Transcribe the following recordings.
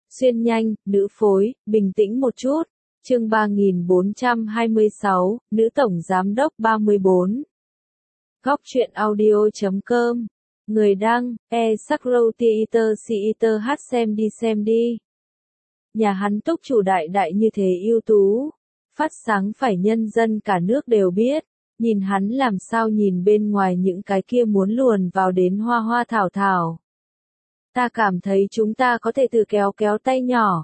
Xuyên nhanh, nữ phối, bình tĩnh một chút. Chương 3426, nữ tổng giám đốc 34. Góc truyện audio.com. Người đăng, Sakrow Theater hát xem đi. Nhà hắn túc chủ đại đại như thế ưu tú. Phát sáng phải nhân dân cả nước đều biết. Nhìn hắn làm sao nhìn bên ngoài những cái kia muốn luồn vào đến hoa hoa thảo thảo. Ta cảm thấy chúng ta có thể tự kéo kéo tay nhỏ.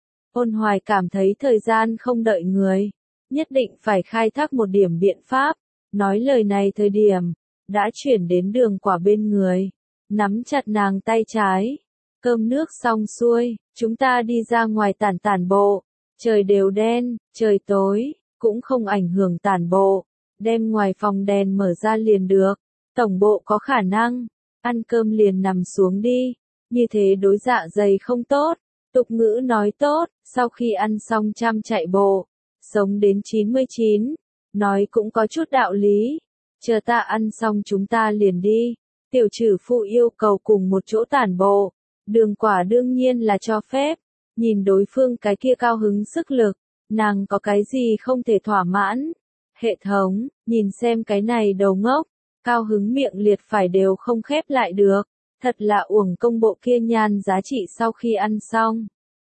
Ôn Hoài cảm thấy thời gian không đợi người. Nhất định phải khai thác một điểm biện pháp. Nói lời này thời điểm, đã chuyển đến Đường Quả bên người. Nắm chặt nàng tay trái. Cơm nước xong xuôi, chúng ta đi ra ngoài tản tản bộ. Trời đều đen, trời tối, cũng không ảnh hưởng tản bộ. Đem ngoài phòng đèn mở ra liền được. Tổng bộ có khả năng. Ăn cơm liền nằm xuống đi. Như thế đối dạ dày không tốt. Tục ngữ nói tốt, sau khi ăn xong chăm chạy bộ. Sống đến 99. Nói cũng có chút đạo lý. Chờ ta ăn xong chúng ta liền đi. Tiểu trừ phụ yêu cầu cùng một chỗ tản bộ. Đường Quả đương nhiên là cho phép. Nhìn đối phương cái kia cao hứng sức lực. Nàng có cái gì không thể thỏa mãn. Hệ thống, nhìn xem cái này đầu ngốc. Cao hứng miệng liệt phải đều không khép lại được. Thật là uổng công bộ kia nhan giá trị sau khi ăn xong.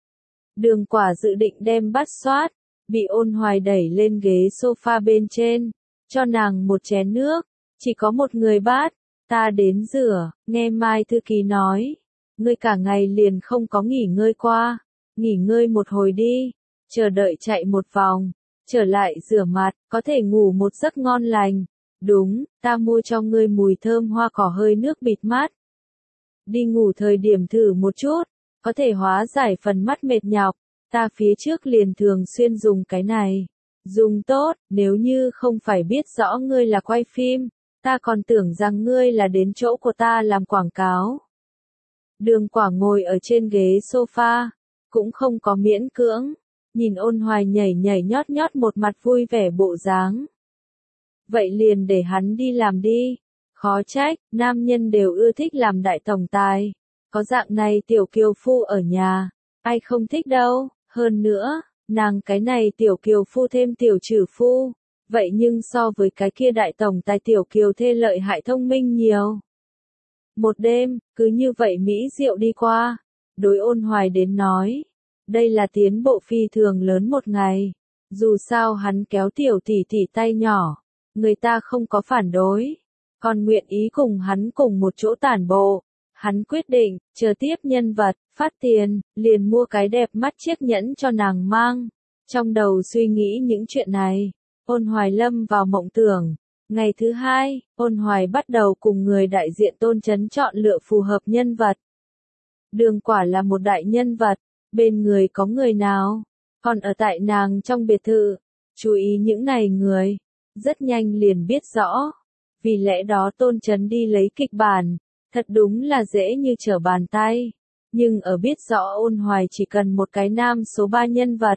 Đường Quả dự định đem bát xoát. Bị Ôn Hoài đẩy lên ghế sofa bên trên. Cho nàng một chén nước. Chỉ có một người bát. Ta đến rửa, nghe Mai thư ký nói. Ngươi cả ngày liền không có nghỉ ngơi qua. Nghỉ ngơi một hồi đi. Chờ đợi chạy một vòng. Trở lại rửa mặt, có thể ngủ một giấc ngon lành. Đúng, ta mua cho ngươi mùi thơm hoa cỏ hơi nước bịt mắt. Đi ngủ thời điểm thử một chút. Có thể hóa giải phần mắt mệt nhọc. Ta phía trước liền thường xuyên dùng cái này. Dùng tốt, nếu như không phải biết rõ ngươi là quay phim. Ta còn tưởng rằng ngươi là đến chỗ của ta làm quảng cáo. Đường Quả ngồi ở trên ghế sofa. Cũng không có miễn cưỡng. Nhìn Ôn Hoài nhảy nhảy nhót nhót một mặt vui vẻ bộ dáng. Vậy liền để hắn đi làm đi. Khó trách, nam nhân đều ưa thích làm đại tổng tài. Có dạng này tiểu kiều phu ở nhà. Ai không thích đâu. Hơn nữa, nàng cái này tiểu kiều phu thêm tiểu trừ phu. Vậy nhưng so với cái kia đại tổng tài tiểu kiều thê lợi hại thông minh nhiều. Một đêm, cứ như vậy mỹ diệu đi qua. Đối Ôn Hoài đến nói. Đây là tiến bộ phi thường lớn một ngày. Dù sao hắn kéo tiểu tỷ tỷ tay nhỏ. Người ta không có phản đối. Còn nguyện ý cùng hắn cùng một chỗ tản bộ. Hắn quyết định, chờ tiếp nhân vật, phát tiền, liền mua cái đẹp mắt chiếc nhẫn cho nàng mang. Trong đầu suy nghĩ những chuyện này. Ôn Hoài lâm vào mộng tưởng. Ngày thứ hai, Ôn Hoài bắt đầu cùng người đại diện Tôn Chấn chọn lựa phù hợp nhân vật. Đường Quả là một đại nhân vật. Bên người có người nào? Còn ở tại nàng trong biệt thự. Chú ý những này người. Rất nhanh liền biết rõ. Vì lẽ đó Tôn Chấn đi lấy kịch bản. Thật đúng là dễ như trở bàn tay. Nhưng ở biết rõ Ôn Hoài chỉ cần một cái nam số 3 nhân vật.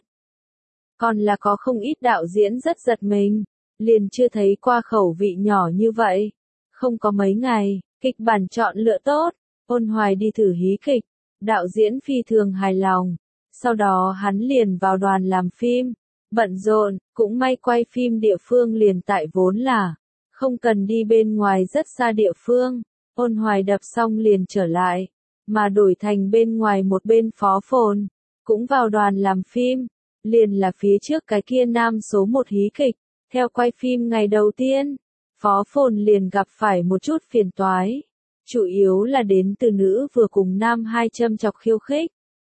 Còn là có không ít đạo diễn rất giật mình. Liền chưa thấy qua khẩu vị nhỏ như vậy. Không có mấy ngày, kịch bản chọn lựa tốt. Ôn Hoài đi thử hí kịch. Đạo diễn phi thường hài lòng. Sau đó hắn liền vào đoàn làm phim. Bận rộn, cũng may quay phim địa phương liền tại vốn là. Không cần đi bên ngoài rất xa địa phương. Ôn Hoài đập xong liền trở lại. Mà đổi thành bên ngoài một bên Phó Phồn. Cũng vào đoàn làm phim. Liền là phía trước cái kia nam số 1 hí kịch. Theo quay phim ngày đầu tiên. Phó Phồn liền gặp phải một chút phiền toái. Chủ yếu là đến từ nữ vừa cùng nam hai châm chọc khiêu khích.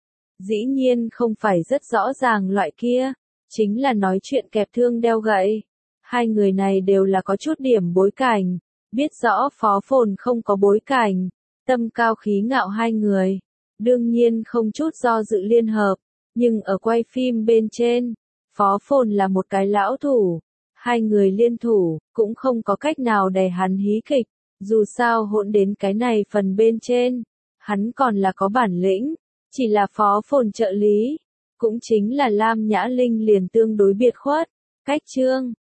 Dĩ nhiên không phải rất rõ ràng loại kia. Chính là nói chuyện kẹp thương đeo gậy. Hai người này đều là có chút điểm bối cảnh. Biết rõ Phó Phồn không có bối cảnh. Tâm cao khí ngạo hai người. Đương nhiên không chút do dự liên hợp. Nhưng ở quay phim bên trên. Phó Phồn là một cái lão thủ. Hai người liên thủ. Cũng không có cách nào đè hắn hí kịch. Dù sao hỗn đến cái này phần bên trên. Hắn còn là có bản lĩnh. Chỉ là Phó Phồn trợ lý. Cũng chính là Lam Nhã Linh liền tương đối biệt khuất. Cách chương.